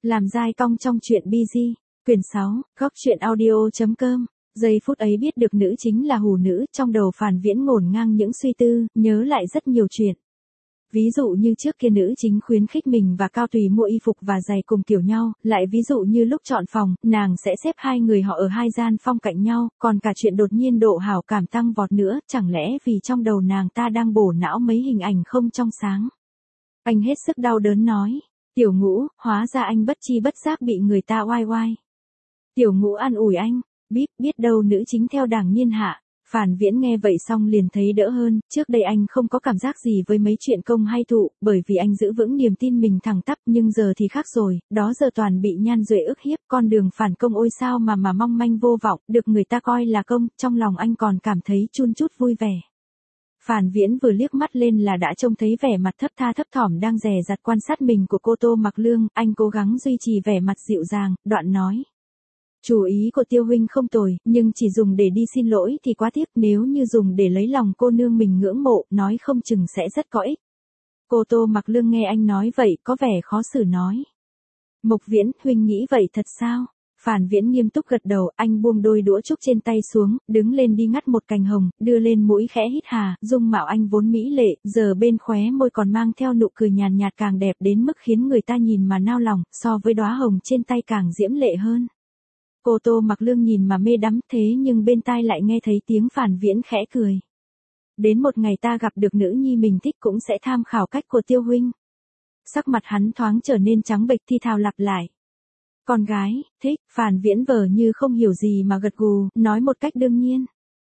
Làm dai cong trong truyện BG, quyển 6, góc truyện audio.com. Giây phút ấy biết được nữ chính là hủ nữ, trong đầu Phàn Viễn ngổn ngang những suy tư, nhớ lại rất nhiều chuyện. Ví dụ như trước kia nữ chính khuyến khích mình và Cao Tùy mua y phục và giày cùng kiểu nhau, lại ví dụ như lúc chọn phòng, nàng sẽ xếp hai người họ ở hai gian phòng cạnh nhau, còn cả chuyện đột nhiên độ hảo cảm tăng vọt nữa, chẳng lẽ vì trong đầu nàng ta đang bổ não mấy hình ảnh không trong sáng. Anh hết sức đau đớn nói, Tiểu Ngũ, hóa ra anh bất chi bất giác bị người ta oai oai. Tiểu Ngũ an ủi anh, biết đâu nữ chính theo đảng niên hạ. Phàn Viễn nghe vậy xong liền thấy đỡ hơn, trước đây anh không có cảm giác gì với mấy chuyện công hay thụ, bởi vì anh giữ vững niềm tin mình thẳng tắp, nhưng giờ thì khác rồi, đó giờ toàn bị Nhan Duệ ức hiếp, con đường phản công ôi sao mà mong manh vô vọng, được người ta coi là công, trong lòng anh còn cảm thấy chun chút vui vẻ. Phàn Viễn vừa liếc mắt lên là đã trông thấy vẻ mặt thấp tha thấp thỏm đang dè dặt quan sát mình của cô Tô Mặc Lương, anh cố gắng duy trì vẻ mặt dịu dàng, đoạn nói. Chủ ý của Tiêu huynh không tồi, nhưng chỉ dùng để đi xin lỗi thì quá tiếc, nếu như dùng để lấy lòng cô nương mình ngưỡng mộ, nói không chừng sẽ rất có ích. Cô Tô Mặc Lương nghe anh nói vậy, có vẻ khó xử nói. Mộc Viễn, huynh nghĩ vậy thật sao? Phàn Viễn nghiêm túc gật đầu, anh buông đôi đũa trúc trên tay xuống, đứng lên đi ngắt một cành hồng, đưa lên mũi khẽ hít hà, dung mạo anh vốn mỹ lệ, giờ bên khóe môi còn mang theo nụ cười nhàn nhạt càng đẹp đến mức khiến người ta nhìn mà nao lòng, so với đóa hồng trên tay càng diễm lệ hơn. Cô Tô Mặc Lương nhìn mà mê đắm, thế nhưng bên tai lại nghe thấy tiếng Phàn Viễn khẽ cười. Đến một ngày ta gặp được nữ nhi mình thích cũng sẽ tham khảo cách của Tiêu huynh. Sắc mặt hắn thoáng trở nên trắng bệch thi thào lặp lại. Con gái, thích, Phàn Viễn vờ như không hiểu gì mà gật gù, nói một cách đương nhiên.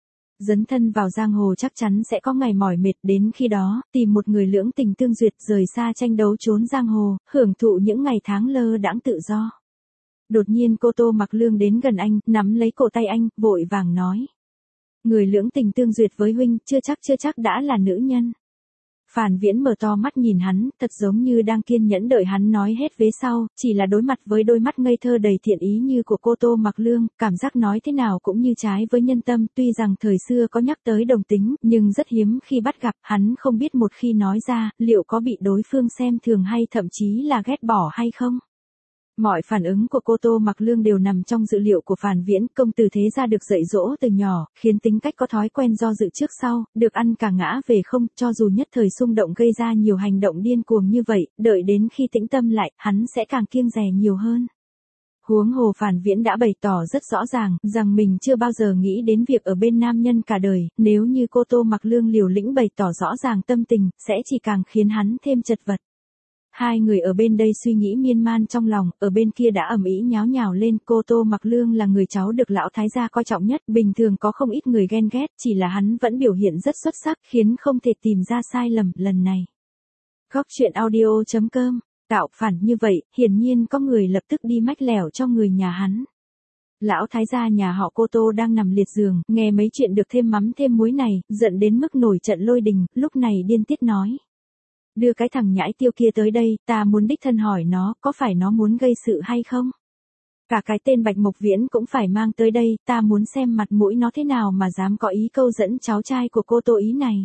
Dấn thân vào giang hồ chắc chắn sẽ có ngày mỏi mệt, đến khi đó, tìm một người lưỡng tình tương duyệt, rời xa tranh đấu trốn giang hồ, hưởng thụ những ngày tháng lơ đãng tự do. Đột nhiên cô Tô Mặc Lương đến gần anh, nắm lấy cổ tay anh, vội vàng nói. Người lưỡng tình tương duyệt với huynh, chưa chắc đã là nữ nhân. Phàn Viễn mở to mắt nhìn hắn, thật giống như đang kiên nhẫn đợi hắn nói hết vế sau, chỉ là đối mặt với đôi mắt ngây thơ đầy thiện ý như của cô Tô Mặc Lương, cảm giác nói thế nào cũng như trái với nhân tâm, tuy rằng thời xưa có nhắc tới đồng tính, nhưng rất hiếm khi bắt gặp, hắn không biết một khi nói ra, liệu có bị đối phương xem thường hay thậm chí là ghét bỏ hay không. Mọi phản ứng của cô Tô Mặc Lương đều nằm trong dự liệu của Phàn Viễn, công tử thế gia được dạy dỗ từ nhỏ, khiến tính cách có thói quen do dự trước sau, được ăn cả ngã về không, cho dù nhất thời xung động gây ra nhiều hành động điên cuồng như vậy, đợi đến khi tĩnh tâm lại, hắn sẽ càng kiêng dè nhiều hơn. Huống hồ Phàn Viễn đã bày tỏ rất rõ ràng, rằng mình chưa bao giờ nghĩ đến việc ở bên nam nhân cả đời, nếu như cô Tô Mặc Lương liều lĩnh bày tỏ rõ ràng tâm tình, sẽ chỉ càng khiến hắn thêm chật vật. Hai người ở bên đây suy nghĩ miên man trong lòng, ở bên kia đã ầm ĩ nháo nhào lên, cô Tô Mặc Lương là người cháu được lão thái gia coi trọng nhất, bình thường có không ít người ghen ghét, chỉ là hắn vẫn biểu hiện rất xuất sắc, khiến không thể tìm ra sai lầm, lần này. Góc truyện audio.com, tạo phản như vậy, hiển nhiên có người lập tức đi mách lẻo cho người nhà hắn. Lão thái gia nhà họ cô Tô đang nằm liệt giường, nghe mấy chuyện được thêm mắm thêm muối này, giận đến mức nổi trận lôi đình, lúc này điên tiết nói. Đưa cái thằng nhãi Tiêu kia tới đây, ta muốn đích thân hỏi nó, có phải nó muốn gây sự hay không? Cả cái tên Bạch Mộc Viễn cũng phải mang tới đây, ta muốn xem mặt mũi nó thế nào mà dám có ý câu dẫn cháu trai của cô Tô ý này.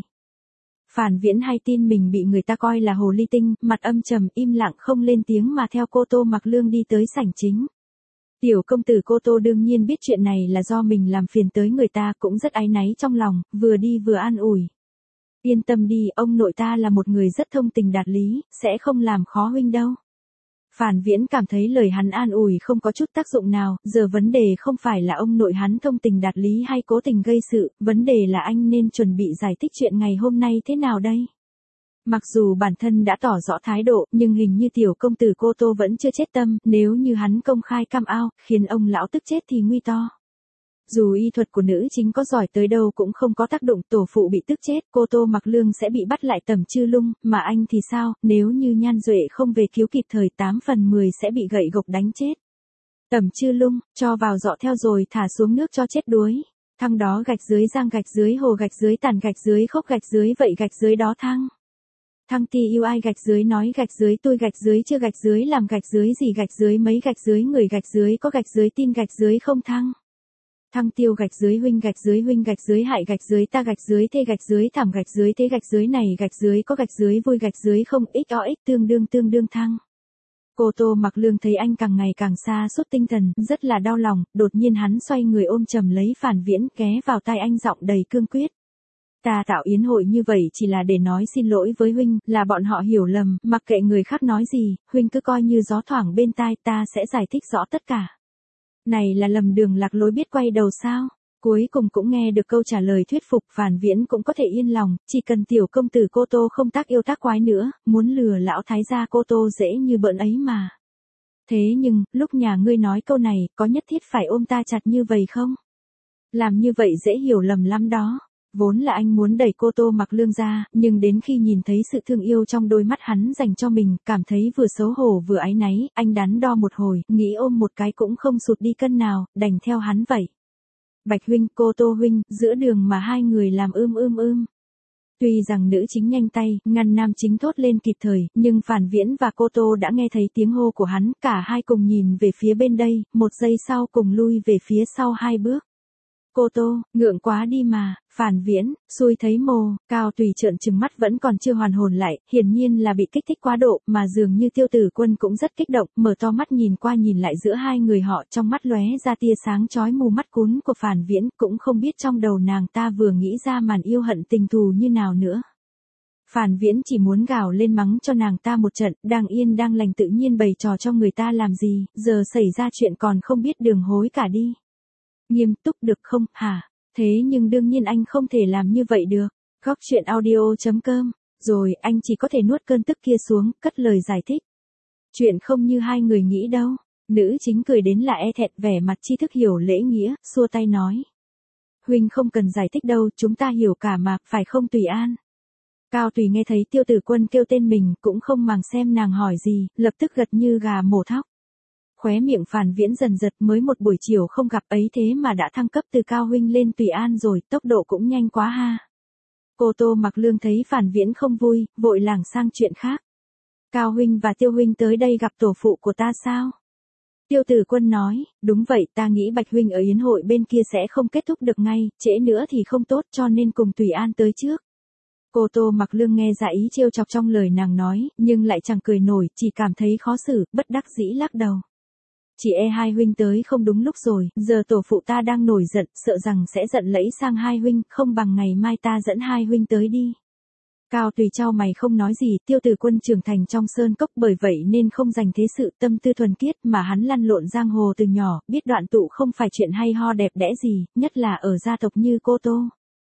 Phàn Viễn hay tin mình bị người ta coi là hồ ly tinh, mặt âm trầm im lặng không lên tiếng mà theo cô Tô Mặc Lương đi tới sảnh chính. Tiểu công tử cô Tô đương nhiên biết chuyện này là do mình làm phiền tới người ta, cũng rất áy náy trong lòng, vừa đi vừa an ủi. Yên tâm đi, ông nội ta là một người rất thông tình đạt lý, sẽ không làm khó huynh đâu. Phàn Viễn cảm thấy lời hắn an ủi không có chút tác dụng nào, giờ vấn đề không phải là ông nội hắn thông tình đạt lý hay cố tình gây sự, vấn đề là anh nên chuẩn bị giải thích chuyện ngày hôm nay thế nào đây. Mặc dù bản thân đã tỏ rõ thái độ, nhưng hình như tiểu công tử cô Tô vẫn chưa chết tâm, nếu như hắn công khai cam ao, khiến ông lão tức chết thì nguy to. Dù y thuật của nữ chính có giỏi tới đâu cũng không có tác động, tổ phụ bị tức chết, cô Tô Mặc Lương sẽ bị bắt lại tầm Chư Lung, mà anh thì sao, nếu như Nhan Duệ không về cứu kịp thời 8 phần 10 sẽ bị gậy gộc đánh chết. Tầm Chư Lung, cho vào giọ theo rồi thả xuống nước cho chết đuối. Thăng đó gạch dưới giang gạch dưới hồ gạch dưới tàn gạch dưới khốc gạch dưới vậy gạch dưới đó thăng. Thăng ti yêu ai gạch dưới nói gạch dưới tôi gạch dưới chưa gạch dưới làm gạch dưới gì gạch dưới mấy gạch dưới người gạch dưới có gạch dưới tin gạch dưới không thăng. Thăng tiêu gạch dưới huynh gạch dưới hại gạch dưới ta gạch dưới thê gạch dưới thảm gạch dưới thế gạch dưới này gạch dưới có gạch dưới vui gạch dưới không xo tương đương thăng. Cô Tô Mặc Lương thấy anh càng ngày càng xa sút tinh thần, rất là đau lòng, đột nhiên hắn xoay người ôm chầm lấy Phản Viễn, ghé vào tai anh giọng đầy cương quyết. Ta tạo yến hội như vậy chỉ là để nói xin lỗi với huynh, là bọn họ hiểu lầm, mặc kệ người khác nói gì, huynh cứ coi như gió thoảng bên tai, ta sẽ giải thích rõ tất cả. Này là lầm đường lạc lối biết quay đầu sao? Cuối cùng cũng nghe được câu trả lời thuyết phục, Phản Viễn cũng có thể yên lòng, chỉ cần tiểu công tử Cô Tô không tác yêu tác quái nữa, muốn lừa lão thái gia Cô Tô dễ như bỡn ấy mà. Thế nhưng, lúc nhà ngươi nói câu này, có nhất thiết phải ôm ta chặt như vậy không? Làm như vậy dễ hiểu lầm lắm đó. Vốn là anh muốn đẩy Cô Tô Mặc Lương ra, nhưng đến khi nhìn thấy sự thương yêu trong đôi mắt hắn dành cho mình, cảm thấy vừa xấu hổ vừa áy náy, anh đắn đo một hồi, nghĩ ôm một cái cũng không sụt đi cân nào, đành theo hắn vậy. Bạch huynh, Cô Tô huynh, giữa đường mà hai người làm Tuy rằng nữ chính nhanh tay, ngăn nam chính thốt lên kịp thời, nhưng Phản Viễn và Cô Tô đã nghe thấy tiếng hô của hắn, cả hai cùng nhìn về phía bên đây, một giây sau cùng lui về phía sau 2 bước. Cô Tô, ngượng quá đi mà, Phản Viễn, xui thấy mồ, Cao Tùy trợn trừng mắt vẫn còn chưa hoàn hồn lại, hiển nhiên là bị kích thích quá độ, mà dường như Tiêu Tử Quân cũng rất kích động, mở to mắt nhìn qua nhìn lại giữa hai người họ, trong mắt lóe ra tia sáng chói mù mắt cún của Phản Viễn, cũng không biết trong đầu nàng ta vừa nghĩ ra màn yêu hận tình thù như nào nữa. Phản Viễn chỉ muốn gào lên mắng cho nàng ta một trận, đang yên đang lành tự nhiên bày trò cho người ta làm gì, giờ xảy ra chuyện còn không biết đường hối cả đi. Nghiêm túc được không, hả? Thế nhưng đương nhiên anh không thể làm như vậy được. Góc truyện audio.com. Rồi anh chỉ có thể nuốt cơn tức kia xuống, cất lời giải thích. Chuyện không như hai người nghĩ đâu. Nữ chính cười đến là e thẹn, vẻ mặt tri thức hiểu lễ nghĩa, xua tay nói. Huynh không cần giải thích đâu, chúng ta hiểu cả mà, phải không Tùy An? Cao Tùy nghe thấy Tiêu Tử Quân kêu tên mình, cũng không màng xem nàng hỏi gì, lập tức gật như gà mổ thóc. Khóe miệng Phản Viễn dần giật, mới một buổi chiều không gặp ấy thế mà đã thăng cấp từ Cao huynh lên Tùy An rồi, tốc độ cũng nhanh quá ha. Cô Tô Mặc Lương thấy Phản Viễn không vui, vội lảng sang chuyện khác. Cao huynh và Tiêu huynh tới đây gặp tổ phụ của ta sao? Tiêu Tử Quân nói, đúng vậy, ta nghĩ Bạch huynh ở yến hội bên kia sẽ không kết thúc được ngay, trễ nữa thì không tốt, cho nên cùng Tùy An tới trước. Cô Tô Mặc Lương nghe ra ý trêu chọc trong lời nàng nói, nhưng lại chẳng cười nổi, chỉ cảm thấy khó xử, bất đắc dĩ lắc đầu. Chỉ e hai huynh tới không đúng lúc rồi, giờ tổ phụ ta đang nổi giận, sợ rằng sẽ giận lẫy sang hai huynh, không bằng ngày mai ta dẫn hai huynh tới đi. Cao Tùy chau mày không nói gì, Tiêu Tử Quân trưởng thành trong sơn cốc, bởi vậy nên không dành thế sự tâm tư thuần khiết mà hắn lăn lộn giang hồ từ nhỏ, biết đoạn tụ không phải chuyện hay ho đẹp đẽ gì, nhất là ở gia tộc như Cô Tô.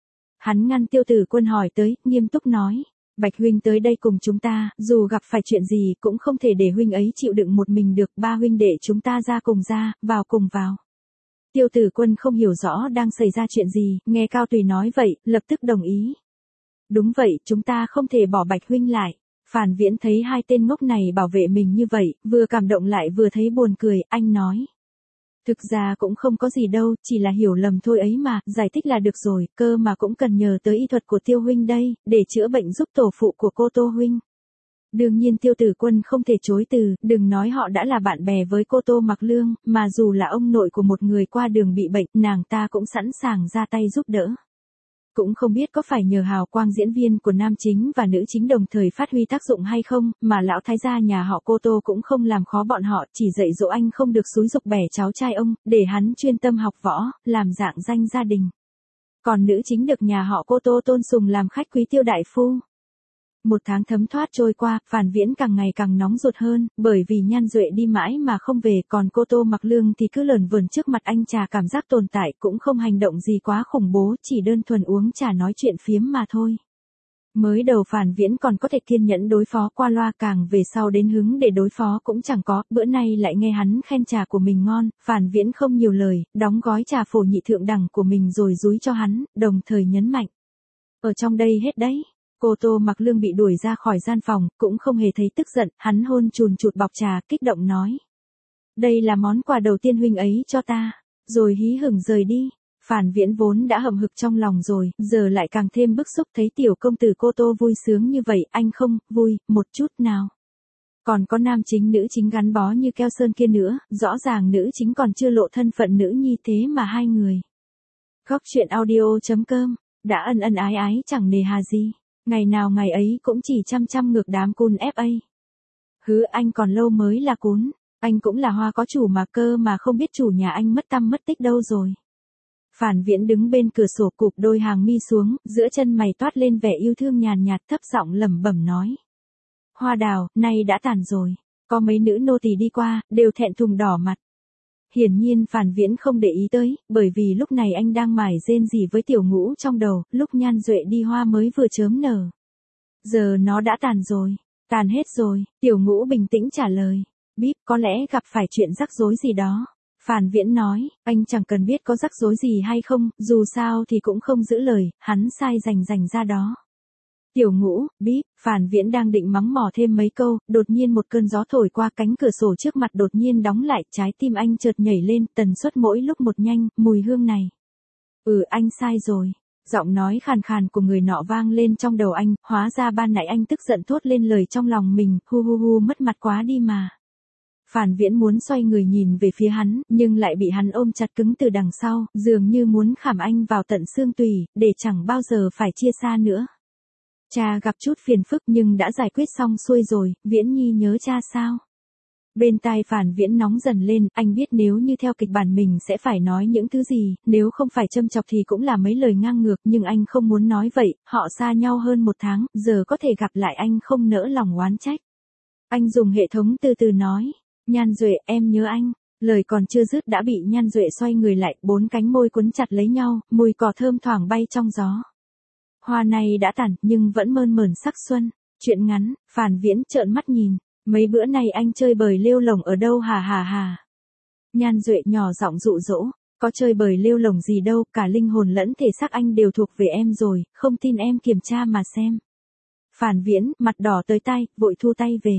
Hắn ngăn Tiêu Tử Quân hỏi tới, nghiêm túc nói. Bạch huynh tới đây cùng chúng ta, dù gặp phải chuyện gì cũng không thể để huynh ấy chịu đựng một mình được, ba huynh đệ chúng ta ra cùng ra, vào cùng vào. Tiêu Tử Quân không hiểu rõ đang xảy ra chuyện gì, nghe Cao Tùy nói vậy, lập tức đồng ý. Đúng vậy, chúng ta không thể bỏ Bạch huynh lại. Phản Viễn thấy hai tên ngốc này bảo vệ mình như vậy, vừa cảm động lại vừa thấy buồn cười, anh nói. Thực ra cũng không có gì đâu, chỉ là hiểu lầm thôi ấy mà, giải thích là được rồi, cơ mà cũng cần nhờ tới y thuật của Tiêu huynh đây, để chữa bệnh giúp tổ phụ của Cô Tô huynh. Đương nhiên Tiêu Tử Quân không thể chối từ, đừng nói họ đã là bạn bè với Cô Tô Mặc Lương, mà dù là ông nội của một người qua đường bị bệnh, nàng ta cũng sẵn sàng ra tay giúp đỡ. Cũng không biết có phải nhờ hào quang diễn viên của nam chính và nữ chính đồng thời phát huy tác dụng hay không, mà lão thái gia nhà họ Cô Tô cũng không làm khó bọn họ, chỉ dạy dỗ anh không được xúi giục bẻ cháu trai ông, để hắn chuyên tâm học võ, làm dạng danh gia đình. Còn nữ chính được nhà họ Cô Tô tôn sùng làm khách quý Tiêu đại phu. 1 tháng thấm thoát trôi qua, Phản Viễn càng ngày càng nóng ruột hơn, bởi vì Nhan Duệ đi mãi mà không về, còn Cô Tô Mặc Lương thì cứ lởn vởn trước mặt anh trà cảm giác tồn tại, cũng không hành động gì quá khủng bố, chỉ đơn thuần uống trà nói chuyện phiếm mà thôi. Mới đầu Phản Viễn còn có thể kiên nhẫn đối phó qua loa, càng về sau đến hứng để đối phó cũng chẳng có, bữa nay lại nghe hắn khen trà của mình ngon, Phản Viễn không nhiều lời, đóng gói trà phổ nhị thượng đẳng của mình rồi dúi cho hắn, đồng thời nhấn mạnh. Ở trong đây hết đấy. Cô Tô Mặc Lương bị đuổi ra khỏi gian phòng, cũng không hề thấy tức giận, hắn hôn chùn chụt bọc trà, kích động nói. Đây là món quà đầu tiên huynh ấy cho ta, rồi hí hửng rời đi. Phản Viễn vốn đã hậm hực trong lòng rồi, giờ lại càng thêm bức xúc thấy tiểu công tử Cô Tô vui sướng như vậy, anh không vui một chút nào. Còn có nam chính nữ chính gắn bó như keo sơn kia nữa, rõ ràng nữ chính còn chưa lộ thân phận nữ nhi thế mà hai người. Góc truyện audio.com, đã ân ân ái ái chẳng nề hà gì. Ngày nào ngày ấy cũng chỉ chăm ngược đám cun FA. Hứ, anh còn lâu mới là cún, anh cũng là hoa có chủ mà cơ mà không biết chủ nhà anh mất tăm mất tích đâu rồi. Phản Viễn đứng bên cửa sổ cụp đôi hàng mi xuống, giữa chân mày toát lên vẻ yêu thương nhàn nhạt thấp giọng lẩm bẩm nói. Hoa đào, nay đã tàn rồi, có mấy nữ nô tỳ đi qua, đều thẹn thùng đỏ mặt. Hiển nhiên Phản Viễn không để ý tới, bởi vì lúc này anh đang mải rên rỉ với Tiểu Ngũ trong đầu, lúc Nhan Duệ đi hoa mới vừa chớm nở. Giờ nó đã tàn rồi, tàn hết rồi, Tiểu Ngũ bình tĩnh trả lời. Bíp, có lẽ gặp phải chuyện rắc rối gì đó. Phản Viễn nói, anh chẳng cần biết có rắc rối gì hay không, dù sao thì cũng không giữ lời, hắn sai rành ra đó. Tiểu Ngũ, bíp, Phản Viễn đang định mắng mỏ thêm mấy câu, đột nhiên một cơn gió thổi qua cánh cửa sổ trước mặt đột nhiên đóng lại, trái tim anh chợt nhảy lên, tần suất mỗi lúc một nhanh, mùi hương này. Anh sai rồi. Giọng nói khàn khàn của người nọ vang lên trong đầu anh, hóa ra ban nãy anh tức giận thốt lên lời trong lòng mình, hu mất mặt quá đi mà. Phản Viễn muốn xoay người nhìn về phía hắn, nhưng lại bị hắn ôm chặt cứng từ đằng sau, dường như muốn khảm anh vào tận xương tủy, để chẳng bao giờ phải chia xa nữa. Cha gặp chút phiền phức nhưng đã giải quyết xong xuôi rồi, Viễn Nhi nhớ cha sao? Bên tai Phản Viễn nóng dần lên, anh biết nếu như theo kịch bản mình sẽ phải nói những thứ gì, nếu không phải châm chọc thì cũng là mấy lời ngang ngược, nhưng anh không muốn nói vậy, họ xa nhau hơn 1 tháng, giờ có thể gặp lại anh không nỡ lòng oán trách. Anh dùng hệ thống từ từ nói, Nhan Duệ, em nhớ anh. Lời còn chưa dứt đã bị Nhan Duệ xoay người lại, 4 cánh môi quấn chặt lấy nhau, mùi cỏ thơm thoảng bay trong gió. Hoa này đã tàn, nhưng vẫn mơn mởn sắc xuân. Chuyện ngắn, Phản Viễn trợn mắt nhìn. Mấy bữa này anh chơi bời lêu lổng ở đâu hả? Nhan Duệ nhỏ giọng dụ dỗ, có chơi bời lêu lổng gì đâu, cả linh hồn lẫn thể xác anh đều thuộc về em rồi, không tin em kiểm tra mà xem. Phản Viễn, mặt đỏ tới tay, vội thu tay về.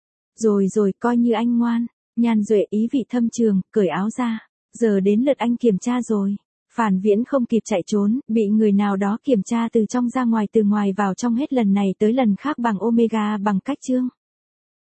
Rồi, coi như anh ngoan. Nhan Duệ ý vị thâm trường, cởi áo ra. Giờ đến lượt anh kiểm tra rồi. Phản Viễn không kịp chạy trốn, bị người nào đó kiểm tra từ trong ra ngoài từ ngoài vào trong hết lần này tới lần khác bằng Omega bằng cách chương.